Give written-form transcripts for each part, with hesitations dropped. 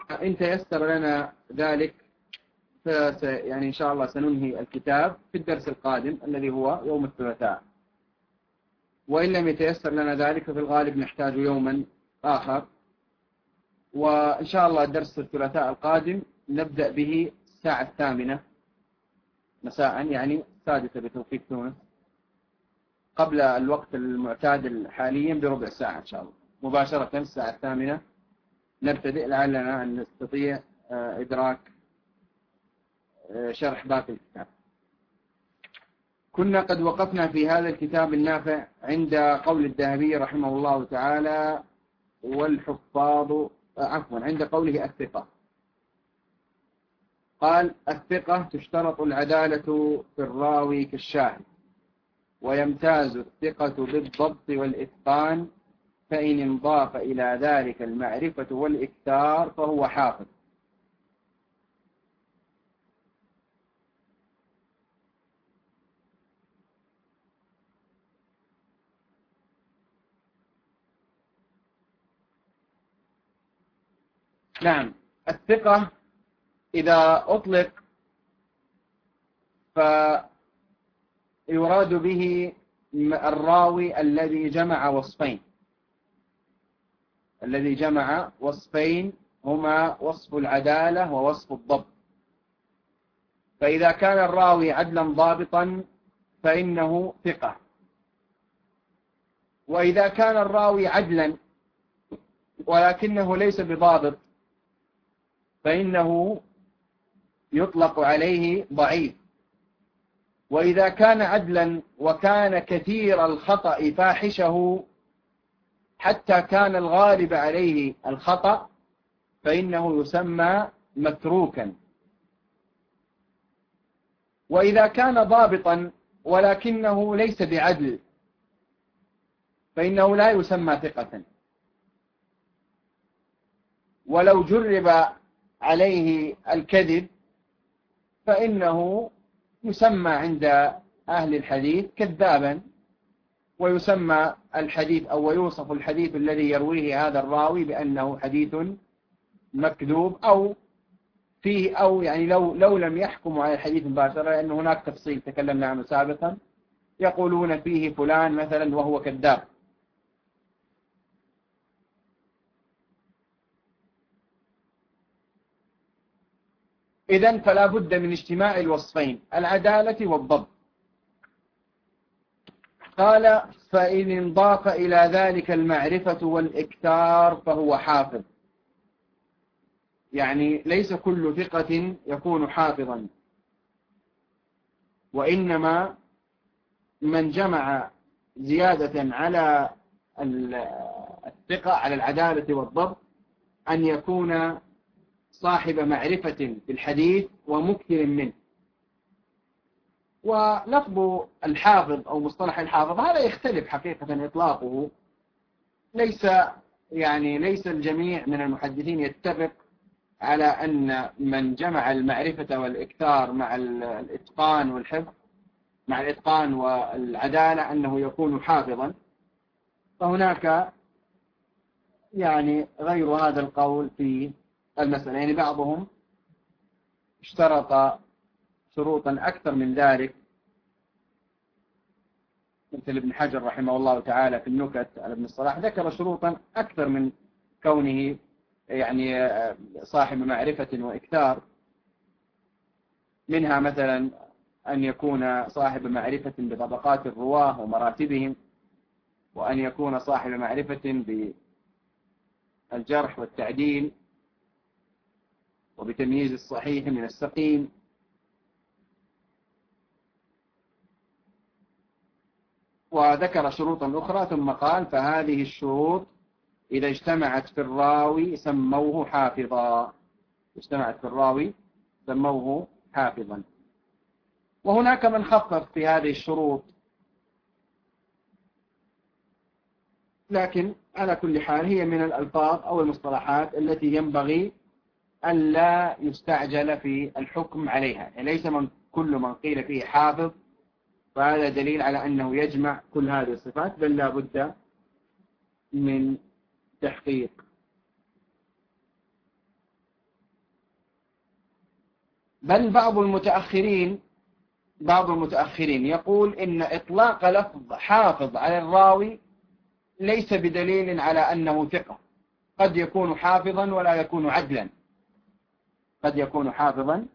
وإن تيسر لنا ذلك يعني إن شاء الله سننهي الكتاب في الدرس القادم الذي هو يوم الثلاثاء، وإن لم يتيسر لنا ذلك ففي الغالب نحتاج يوما آخر. وإن شاء الله الدرس الثلاثاء القادم نبدأ به الساعة 8 مساء، يعني 6 بتوقيت تونس، قبل الوقت المعتاد حاليا بربع ساعة إن شاء الله، مباشرة الساعة 8 نبتدئ، لعلنا أن نستطيع إدراك شرح باقي الكتاب. كنا قد وقفنا في هذا الكتاب النافع عند قول الذهبي رحمه الله تعالى والحفاظ عند قوله الثقة. قال: الثقة تشترط العدالة في الراوي كالشاهد، ويمتاز الثقة بالضبط والإتقان، فإن انضاف إلى ذلك المعرفة والإكثار فهو حافظ. نعم، الثقة إذا أطلق فيراد به الراوي الذي جمع وصفين هما وصف العدالة ووصف الضبط. فإذا كان الراوي عدلا ضابطا فإنه ثقة، وإذا كان الراوي عدلا ولكنه ليس بضابط فإنه يطلق عليه ضعيف. وإذا كان عدلا وكان كثير الخطأ فاحشه حتى كان الغالب عليه الخطأ فإنه يسمى متروكا. وإذا كان ضابطا ولكنه ليس بعدل فإنه لا يسمى ثقة. ولو جرب عليه الكذب فإنه يسمى عند أهل الحديث كذابا، ويسمى الحديث أو ويوصف الحديث الذي يرويه هذا الراوي بأنه حديث مكذوب، أو فيه أو يعني لو لم يحكموا على الحديث مباشرة، لأن هناك تفصيل تكلمنا عنه سابقا، يقولون فيه فلان مثلا وهو كذاب. إذن فلا بد من اجتماع الوصفين، العدالة والضبط. قال: فإن انضاف إلى ذلك المعرفة والإكثار فهو حافظ. يعني ليس كل ثقة يكون حافظا، وإنما من جمع زيادة على الثقة على العدالة والضبط أن يكون صاحب معرفة بالحديث ومكثر منه. ولفظ الحافظ أو مصطلح الحافظ هذا يختلف حقيقة إطلاقه، ليس الجميع من المحدثين يتفق على أن من جمع المعرفة والإكثار مع الإتقان والحفظ، مع الإتقان والعدالة، أنه يكون حافظا. فهناك غير هذا القول في المسألة، بعضهم اشترط شروطا أكثر من ذلك، مثل ابن حجر رحمه الله تعالى في النكت على ابن الصلاح ذكر شروطا أكثر من كونه صاحب معرفة وإكثار، منها مثلا أن يكون صاحب معرفة بطبقات الرواه ومراتبهم، وأن يكون صاحب معرفة بالجرح والتعديل وبتمييز الصحيح من السقيم. وذكر شروطا أخرى ثم قال: فهذه الشروط إذا اجتمعت في الراوي سموه حافظا. وهناك من خفف في هذه الشروط، لكن على كل حال هي من الألفاظ أو المصطلحات التي ينبغي أن لا يستعجل في الحكم عليها. ليس كل من قيل فيه حافظ فهذا دليل على أنه يجمع كل هذه الصفات، بل لا بد من تحقيق. بل بعض المتأخرين يقول إن إطلاق لفظ حافظ على الراوي ليس بدليل على أنه ثقة، قد يكون حافظا ولا يكون عدلا، قد يكون حافظا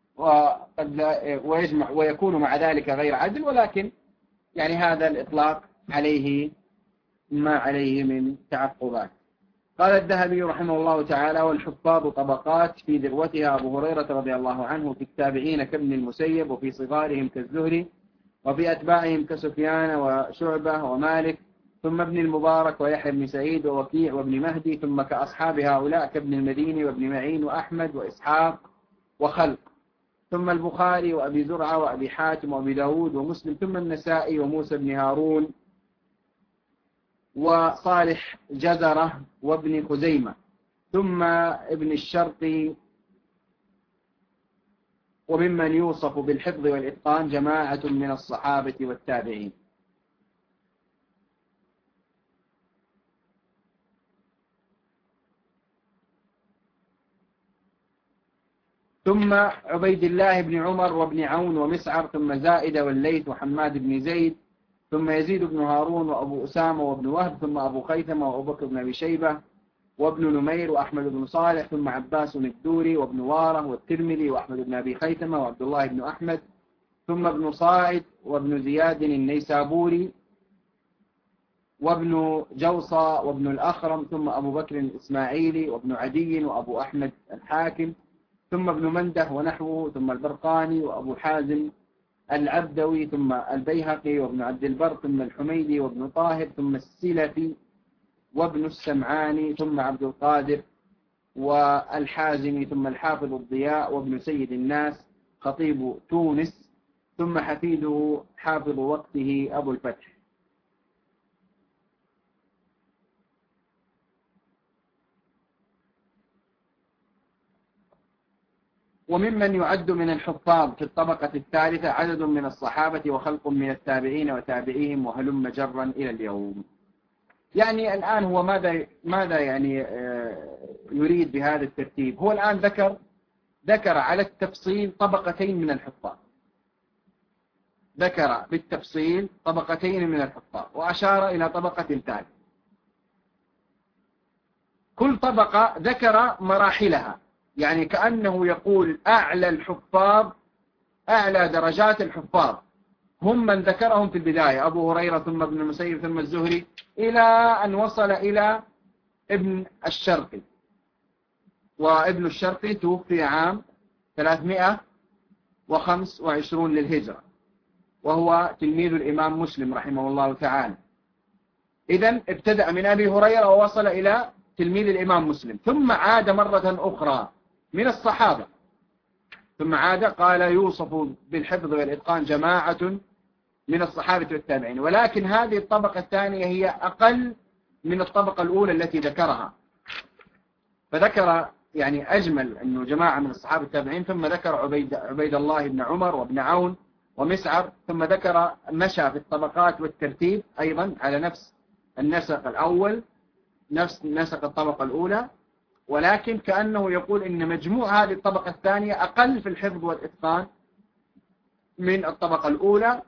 ويجمع ويكون مع ذلك غير عدل، ولكن يعني هذا الإطلاق عليه ما عليه من تعقبات. قال الذهبي رحمه الله تعالى: والحفاظ طبقات، في ذروتها أبو هريرة رضي الله عنه، في التابعين كابن المسيب، وفي صغارهم كالزهري، وفي أتباعهم كسفيان وشعبة ومالك، ثم ابن المبارك ويحيى بن سعيد ووكيع وابن مهدي، ثم كأصحاب هؤلاء كابن المديني وابن معين وأحمد وإسحاق وخلق، ثم البخاري وأبي زرعة وأبي حاتم وأبي داود ومسلم، ثم النسائي وموسى بن هارون وصالح جزرة وابن خزيمة، ثم ابن الشرقي، وممن يوصف بالحفظ والإتقان جماعة من الصحابة والتابعين. ثم عبيد الله بن عمر وابن عون ومسعر، ثم زائدة والليث وحماد بن زيد، ثم يزيد بن هارون وأبو أسامة وابن وهب، ثم أبو خيثمة وأبو بكر بن أبي شيبة وابن نمير وأحمد بن صالح، ثم عباس الدوري وابن واره والترمذي وأحمد بن أبي خيثمة وعبد الله بن أحمد، ثم ابن صاعد وابن زياد النيسابوري وابن جوصى وابن الأخرم، ثم أبو بكر الإسماعيلي وابن عدي وأبو أحمد الحاكم، ثم ابن منده ونحوه، ثم البرقاني وأبو حازم العبدوي، ثم البيهقي وابن عبد البر، ثم الحميدي وابن طاهر، ثم السلفي وابن السمعاني، ثم عبد القادر والحازمي، ثم الحافظ الضياء وابن سيد الناس خطيب تونس، ثم حفيده حافظ وقته أبو الفتح. وممن يعد من الحفاظ في الطبقة الثالثة عدد من الصحابة وخلق من التابعين وتابعيهم وهلم جرا إلى اليوم. يعني الآن هو ماذا يعني يريد بهذا الترتيب؟ هو الآن ذكر على التفصيل طبقتين من الحفاظ، ذكر بالتفصيل طبقتين من الحفاظ، وأشار إلى طبقة ثالثة. كل طبقة ذكر مراحلها، يعني كأنه يقول أعلى الحفاظ، أعلى درجات الحفاظ هم من ذكرهم في البداية: أبو هريرة، ثم ابن المسيب، ثم الزهري، إلى أن وصل إلى ابن الشرقي. وابن الشرقي توفي عام 325 للهجرة، وهو تلميذ الإمام مسلم رحمه الله تعالى. إذن ابتدأ من أبي هريرة ووصل إلى تلميذ الإمام مسلم، ثم عاد مرة أخرى من الصحابة، ثم عاد قال يوصف بالحفظ والإتقان جماعة من الصحابة والتابعين. ولكن هذه الطبقة الثانية هي أقل من الطبقة الأولى التي ذكرها، فذكر يعني أجمل أنه جماعة من الصحابة والتابعين، ثم ذكر عبيد الله بن عمر وابن عون ومسعر، ثم ذكر مشى في الطبقات والترتيب أيضا على نفس النسق الأول، نفس نسق الطبقة الأولى، ولكن كأنه يقول إن مجموع هذه الطبقة الثانية أقل في الحفظ والإتقان من الطبقة الأولى.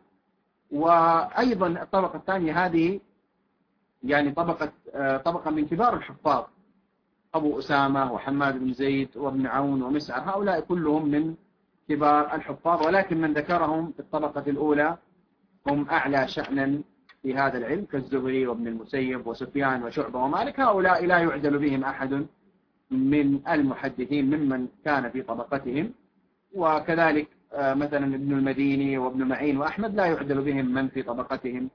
وأيضا الطبقة الثانية هذه يعني طبقة من كبار الحفاظ: أبو أسامة وحماد بن زيد وابن عون ومسعر، هؤلاء كلهم من كبار الحفاظ، ولكن من ذكرهم في الطبقة الأولى هم أعلى شأنا في هذا العلم، كالزهري وابن المسيب وسفيان وشعبة ومالك. هؤلاء لا يعدل بهم أحد من المحدثين ممن كان في طبقتهم، وكذلك مثلا ابن المديني وابن معين وأحمد لا يعدل بهم من في طبقتهم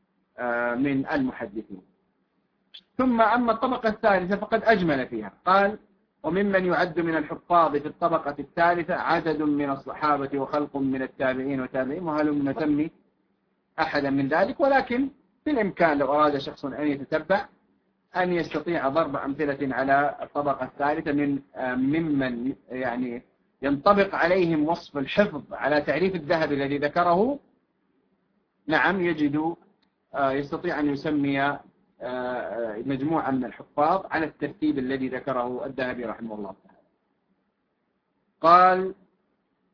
من المحدثين. ثم أما الطبقة الثالثة فقد أجمل فيها، قال وممن يعد من الحفاظ في الطبقة الثالثة عدد من الصحابة وخلق من التابعين وتابعين وهلم نسمي أحدا من ذلك. ولكن بالإمكان لو أراد شخص أن يتتبع أن يستطيع ضرب أمثلة على الطبقة الثالثة ممن يعني ينطبق عليهم وصف الحفظ على تعريف الذهبي الذي ذكره. نعم، يستطيع أن يسمي مجموعة من الحفاظ على الترتيب الذي ذكره الذهبي رحمه الله تعالى. قال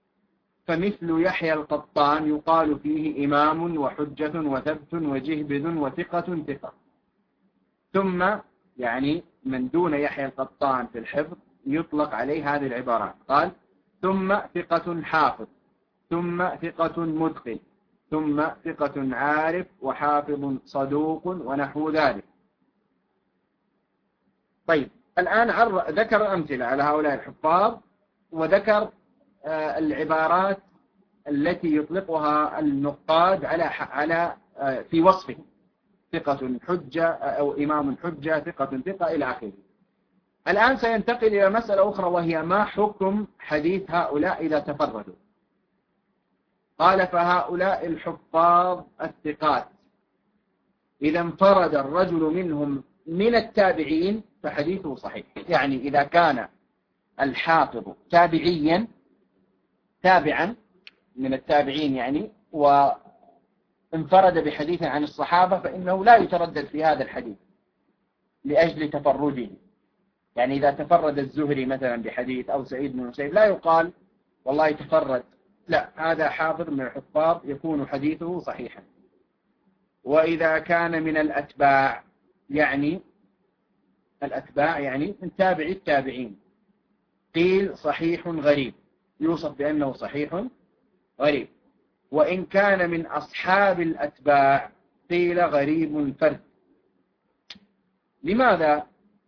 فمثل يحيى القطان يقال فيه إمام وحجة وثبت وجهبذ وثقة ثقة. ثم يعني من دون يحيى القطان في الحفظ يطلق عليه هذه العبارات. قال ثم ثقة حافظ، ثم ثقة متقن، ثم ثقة عارف وحافظ صدوق ونحو ذلك. طيب الآن ذكر أمثلة على هؤلاء الحفاظ، وذكر العبارات التي يطلقها النقاد على في وصفه، ثقة حجة أو إمام حجة، ثقة إلى آخره. الآن سينتقل إلى مسألة أخرى، وهي ما حكم حديث هؤلاء إذا تفردوا. قال فهؤلاء الحفاظ الثقات إذا انفرد الرجل منهم من التابعين فحديثه صحيح. يعني إذا كان الحافظ تابعيا تابعا من التابعين يعني، وانفرد بحديث عن الصحابة، فإنه لا يتردد في هذا الحديث لأجل تفرده. يعني إذا تفرد الزهري مثلا بحديث أو سعيد بن المسيب لا يقال والله تفرد، لا، هذا حافظ من الحفاظ يكون حديثه صحيحا. وإذا كان من الأتباع، يعني الأتباع يعني من تابع التابعين، قيل صحيح غريب، يوصف بأنه صحيح غريب. وإن كان من أصحاب الأتباع قيل غريب فرد. لماذا؟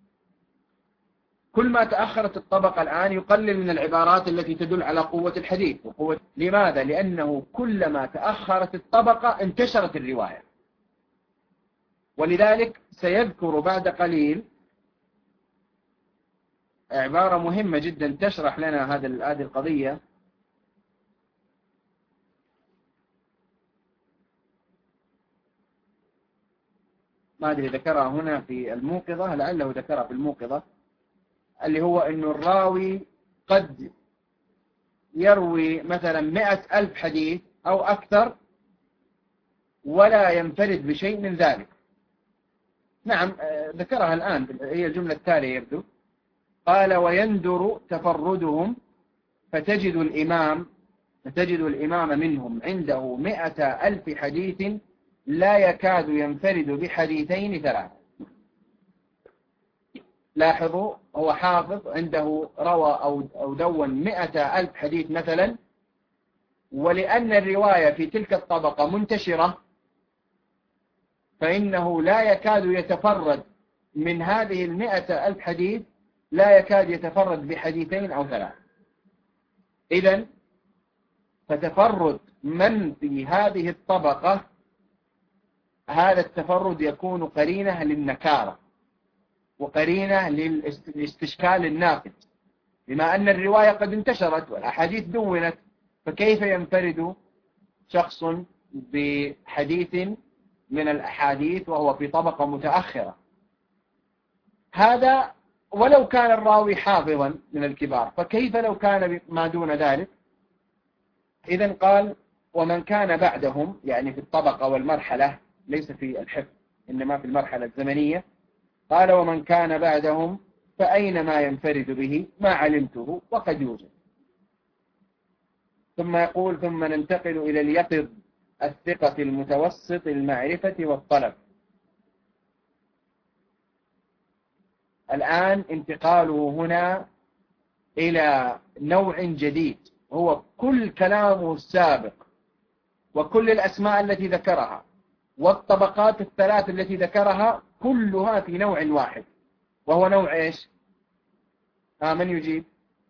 كل ما تأخرت الطبقة الآن يقلل من العبارات التي تدل على قوة الحديث لماذا؟ لأنه كلما تأخرت الطبقة انتشرت الرواية. ولذلك سيذكر بعد قليل عبارة مهمة جدا تشرح لنا هذه القضية. ما أدري ذكرها هنا في الموقظة، لعله ذكرها في الموقظة، اللي هو أنه الراوي قد يروي مثلا 100,000 حديث أو أكثر ولا ينفرد بشيء من ذلك. نعم ذكرها الآن، هي الجملة التالية يبدو. قال ويندر تفردهم فتجد الإمام منهم عنده 100,000 حديث لا يكاد ينفرد بحديثين ثلاثة. لاحظوا، هو حافظ عنده روى أو دون 100,000 حديث مثلا، ولأن الرواية في تلك الطبقة منتشرة فإنه لا يكاد يتفرد من هذه 100,000 حديث، لا يكاد يتفرد بحديثين أو ثلاثة. إذن فتفرد من في هذه الطبقة، هذا التفرد يكون قرينة للنكارة وقرينة للاستشكال الناقد، بما أن الرواية قد انتشرت والأحاديث دونت، فكيف ينفرد شخص بحديث من الأحاديث وهو في طبقة متأخرة؟ هذا ولو كان الراوي حافظا من الكبار، فكيف لو كان ما دون ذلك؟ إذن قال ومن كان بعدهم، يعني في الطبقة والمرحلة، ليس في الحفظ إنما في المرحلة الزمنية. قال ومن كان بعدهم فأينما ينفرد به ما علمته وقد يوجد. ثم يقول ثم ننتقل إلى اليقظ الثقة المتوسط المعرفة والطلب. الآن انتقاله هنا إلى نوع جديد، هو كل كلامه السابق وكل الأسماء التي ذكرها والطبقات الثلاث التي ذكرها كلها في نوع واحد، وهو نوع إيش؟ من يجيب؟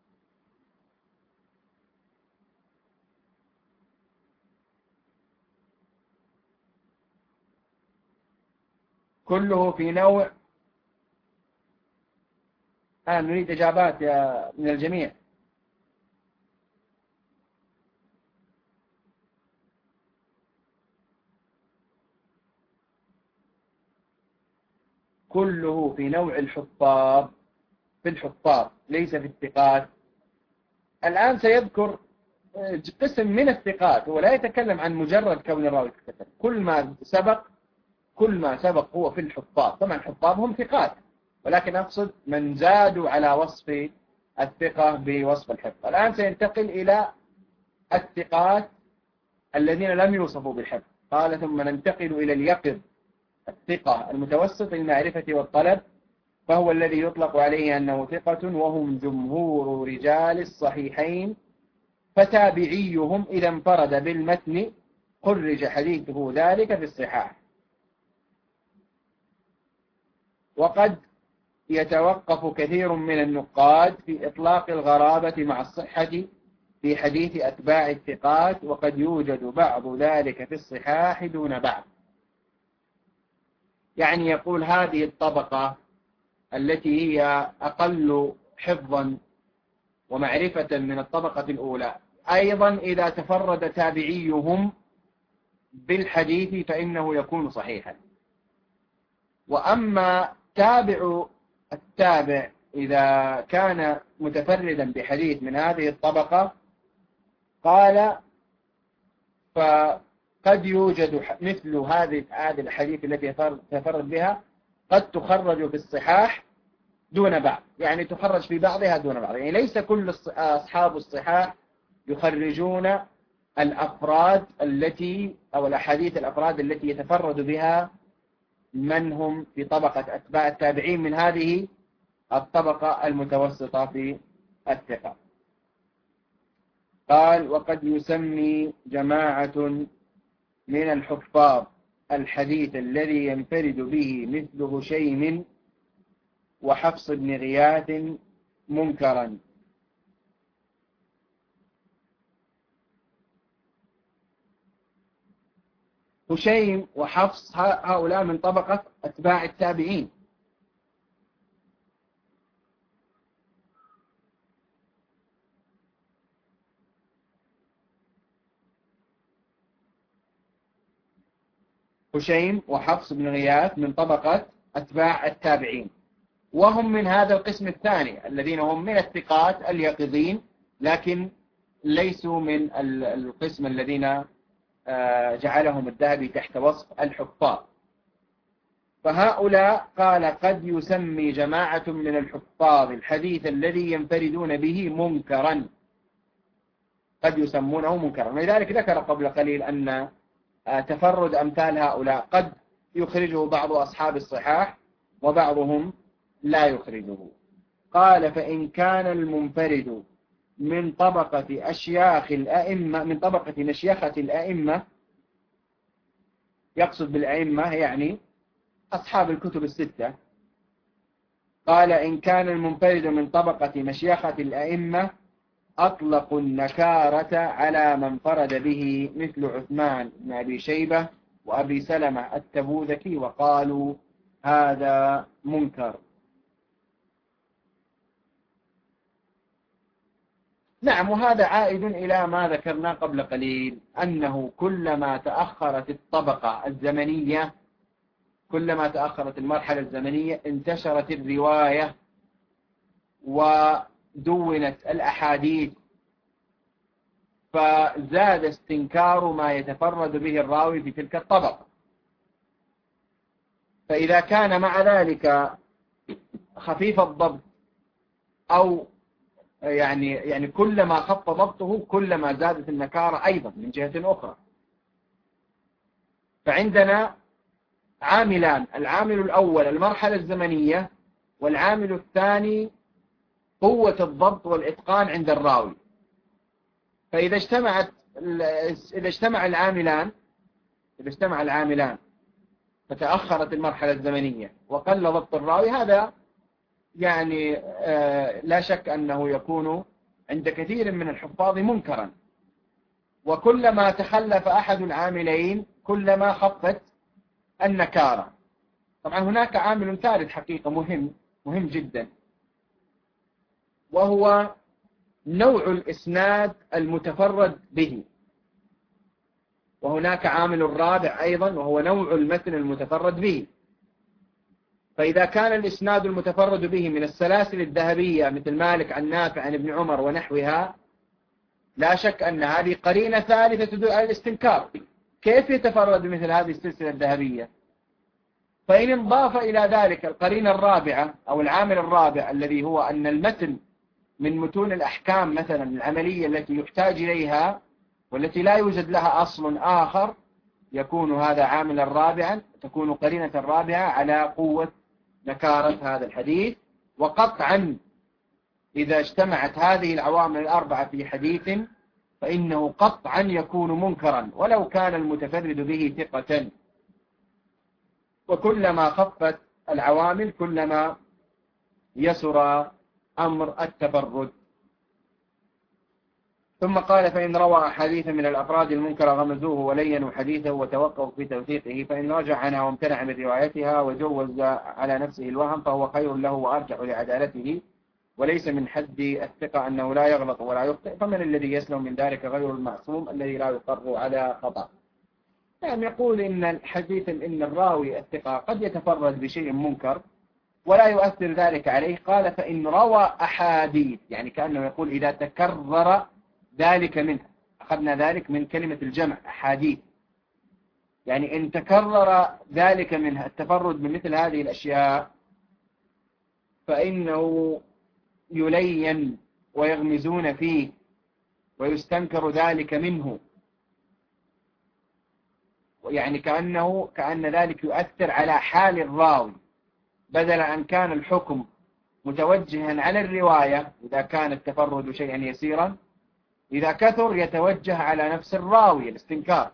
كله في نوع. نريد إجابات من الجميع. كله في نوع الحفاظ، في الحفاظ ليس في الثقات. الآن سيذكر قسم من الثقات، هو لا يتكلم عن مجرد كون الراوي كتب. كل ما سبق هو في الحفاظ. طبعا الحفاظ هم ثقات، ولكن أقصد من زادوا على وصف الثقة بوصف الحفظ. الآن سينتقل إلى الثقات الذين لم يوصفوا بالحفظ. قال ثم ننتقل إلى اليقظ الثقة المتوسط المعرفة والطلب، فهو الذي يطلق عليه أنه ثقة، وهم جمهور رجال الصحيحين، فتابعيهم إذا انفرد بالمتن خرج حديثه ذلك في الصحاح. وقد يتوقف كثير من النقاد في إطلاق الغرابة مع الصحة في حديث أتباع الثقات، وقد يوجد بعض ذلك في الصحاح دون بعض. يعني يقول هذه الطبقة التي هي أقل حفظا ومعرفة من الطبقة الأولى، أيضا إذا تفرد تابعيهم بالحديث فإنه يكون صحيحا. وأما تابع التابع إذا كان متفردا بحديث من هذه الطبقة، قال فقد يوجد مثل هذه الحديث التي يتفرد بها قد تخرج في الصحاح دون بعض، يعني تخرج في بعضها دون بعض. يعني ليس كل أصحاب الصحاح يخرجون الأفراد التي أو الأحاديث الأفراد التي يتفرد بها من هم في طبقة أتباع التابعين من هذه الطبقة المتوسطة في الثقة. قال وقد يسمي جماعة من الحفاظ الحديث الذي ينفرد به مثل هشيم وحفص بن غياث منكرا. هشيم وحفص هؤلاء من طبقة أتباع التابعين، هشيم وحفص بن غياث من طبقة أتباع التابعين، وهم من هذا القسم الثاني الذين هم من الثقات اليقظين، لكن ليسوا من القسم الذين جعلهم الذهبي تحت وصف الحفاظ. فهؤلاء قال قد يسمي جماعة من الحفاظ الحديث الذي ينفردون به منكرا، قد يسمونه منكرا. ولذلك ذكر قبل قليل أن تفرد أمثال هؤلاء قد يخرجه بعض أصحاب الصحاح وبعضهم لا يخرجه. قال فإن كان المنفرد من طبقة أشياخ الأئمة، من طبقة مشيخة الأئمة، يقصد بالأئمة يعني أصحاب الكتب الستة. قال إن كان المنفرد من طبقة مشيخة الأئمة أطلقوا النكارة على من فرد به مثل عثمان بن أبي شيبة وأبي سلمة التبوذكي، وقالوا هذا منكر. نعم، وهذا عائد إلى ما ذكرنا قبل قليل، أنه كلما تأخرت الطبقة الزمنية، كلما تأخرت المرحلة الزمنية انتشرت الرواية ودونت الأحاديث، فزاد استنكار ما يتفرد به الراوي في تلك الطبقة. فإذا كان مع ذلك خفيف الضبط أو يعني كلما خف ضبطه كلما زادت النكارة أيضا من جهة أخرى. فعندنا عاملان، العامل الأول المرحلة الزمنية، والعامل الثاني قوة الضبط والإتقان عند الراوي. فإذا اجتمع العاملان فتأخرت المرحلة الزمنية وقل ضبط الراوي، هذا يعني لا شك أنه يكون عند كثير من الحفاظ منكرا. وكلما تخلف أحد العاملين كلما خفت النكارة. طبعا هناك عامل ثالث حقيقة مهم جدا، وهو نوع الإسناد المتفرد به. وهناك عامل رابع أيضا، وهو نوع المتن المتفرد به. فإذا كان الإسناد المتفرد به من السلاسل الذهبية مثل مالك عن نافع عن ابن عمر ونحوها، لا شك أن هذه قرينة ثالثة تدل على الاستنكار. كيف يتفرد بمثل هذه السلسلة الذهبية؟ فإن انضاف إلى ذلك القرينة الرابعة أو العامل الرابع الذي هو أن المتن من متون الأحكام مثلا العملية التي يحتاج إليها والتي لا يوجد لها أصل آخر يكون هذا عاملا رابعا، تكون قرينة رابعة على قوة نكارة هذا الحديث. وقطعا إذا اجتمعت هذه العوامل الأربعة في حديث فإنه قطعا يكون منكرا ولو كان المتفرد به ثقة. وكلما خفت العوامل كلما يسر أمر التفرد. ثم قال: فإن روى حديثا من الأفراد المنكر غمزوه ولينوا حديثه وتوقفوا في توثيقه، فإن رجع عنها وامتنع من روايتها وجوز على نفسه الوهم فهو خير له وأرجح لعدالته، وليس من حد الثقة أنه لا يغلط ولا يخطئ، فمن الذي يسلم من ذلك غير المعصوم الذي لا يقر على خطأ. يعني يقول إن الحديث إن الراوي الثقة قد يتفرد بشيء منكر ولا يؤثر ذلك عليه. قال: فإن روى أحاديث، يعني كأنه يقول إذا تكرر ذلك منه، أخذنا ذلك من كلمة الجمع أحاديث، يعني إن تكرر ذلك منها التفرد بمثل هذه الأشياء فإنه يلين ويغمزون فيه ويستنكر ذلك منه، يعني كأن ذلك يؤثر على حال الراوي، بدل أن كان الحكم متوجها على الرواية إذا كان التفرد شيئا يسيرا، إذا كثر يتوجه على نفس الراوي الاستنكار.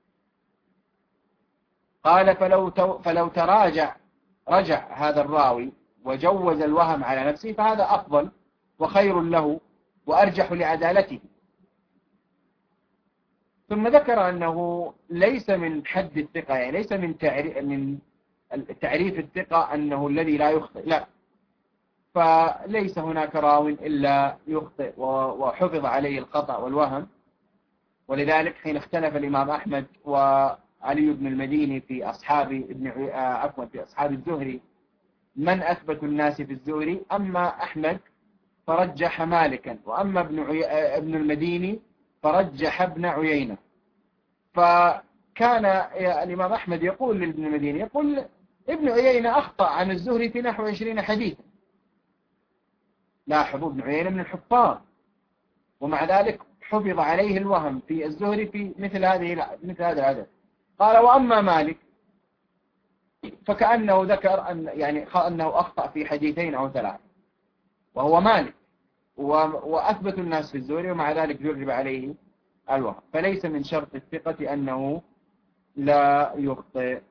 قال: فلو رجع هذا الراوي وجوز الوهم على نفسه فهذا أفضل وخير له وأرجح لعدالته. ثم ذكر أنه ليس من حد الثقة، يعني ليس من تعريف الثقة أنه الذي لا يخطئ، لا، فليس هناك راو إلا يخطئ وحفظ عليه الخطأ والوهم. ولذلك حين اختلف الإمام أحمد وعلي بن المديني في في أصحاب الزهري من أثبت الناس في الزهري، أما أحمد فرجح مالكا، وأما ابن المديني فرجح ابن عيينة. فكان الإمام أحمد يقول لابن المديني، يقول: ابن عيينة أخطأ عن الزهري في نحو 20 حديثا. لاحظوا، ابن عيينة من الحفاظ، ومع ذلك حفظ عليه الوهم في الزهري في مثل هذا العدد. قال: وأما مالك فكأنه ذكر أنه أخطأ في حديثين أو 3، وهو مالك وأثبت الناس في الزهري، ومع ذلك جرب عليه الوهم. فليس من شرط الثقة أنه لا يخطئ.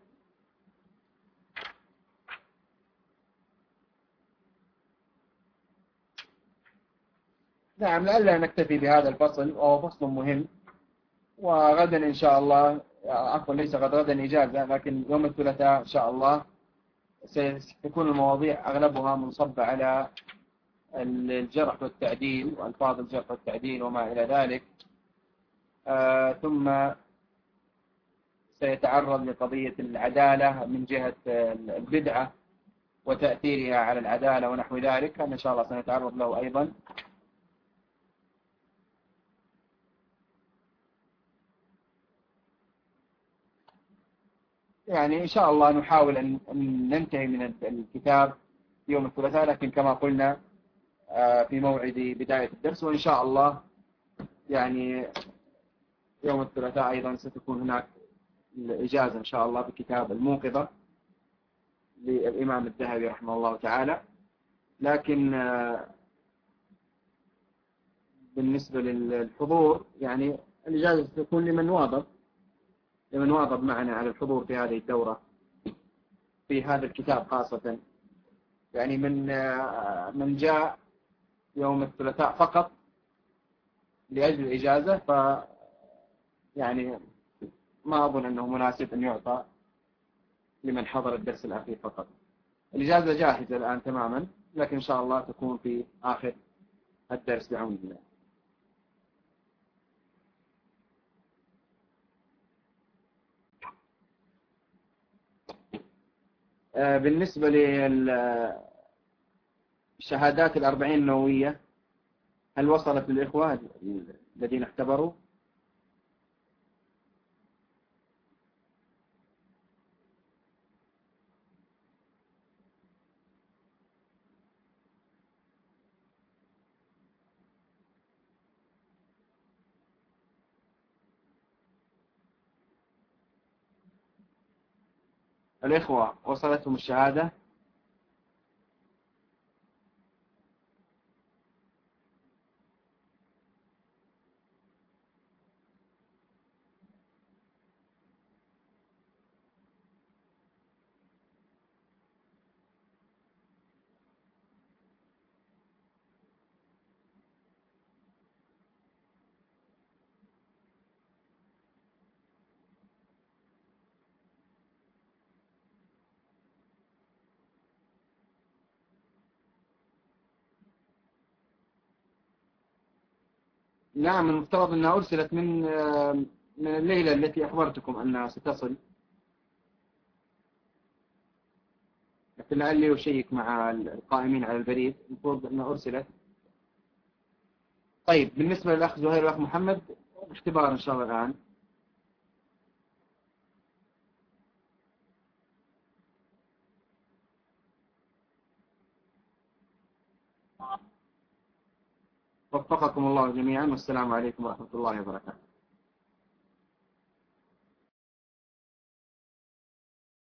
نعم، لعلنا نكتفي بهذا الفصل، وهو فصل مهم. وغدا إن شاء الله، عفوا ليس غدا إجازة، لكن يوم الثلاثاء إن شاء الله ستكون المواضيع أغلبها منصبة على الجرح والتعديل وألفاظ الجرح والتعديل وما إلى ذلك. ثم سيتعرض لقضية العدالة من جهة البدعة وتأثيرها على العدالة ونحو ذلك، إن شاء الله سنتعرض له أيضا. يعني إن شاء الله نحاول أن ننتهي من الكتاب يوم الثلاثاء، لكن كما قلنا في موعد بداية الدرس، وإن شاء الله يعني يوم الثلاثاء أيضا ستكون هناك الإجازة إن شاء الله بكتاب الموقظة للإمام الذهبي رحمه الله تعالى. لكن بالنسبة للحضور يعني الإجازة ستكون لمن واظب معنا على الحضور في هذه الدورة في هذا الكتاب خاصة. يعني من جاء يوم الثلاثاء فقط لأجل الإجازة يعني ما أظن أنه مناسب أن يعطى لمن حضر الدرس الأخير فقط. الإجازة جاهزة الآن تماما، لكن إن شاء الله تكون في آخر الدرس بعون الله. بالنسبة للشهادات 40 النووية، هل وصلت للإخوة الذين اختبروا؟ الإخوة وصلتهم الشهادة؟ نعم، المفترض أنها أرسلت من الليلة التي أخبرتكم أنها ستصل، لكن لعلي أشيك مع القائمين على البريد، المفروض أنها أرسلت. طيب، بالنسبة للأخ زهير والأخ محمد، اختبار إن شاء الله الآن. وفقكم الله جميعا، والسلام عليكم ورحمة الله وبركاته.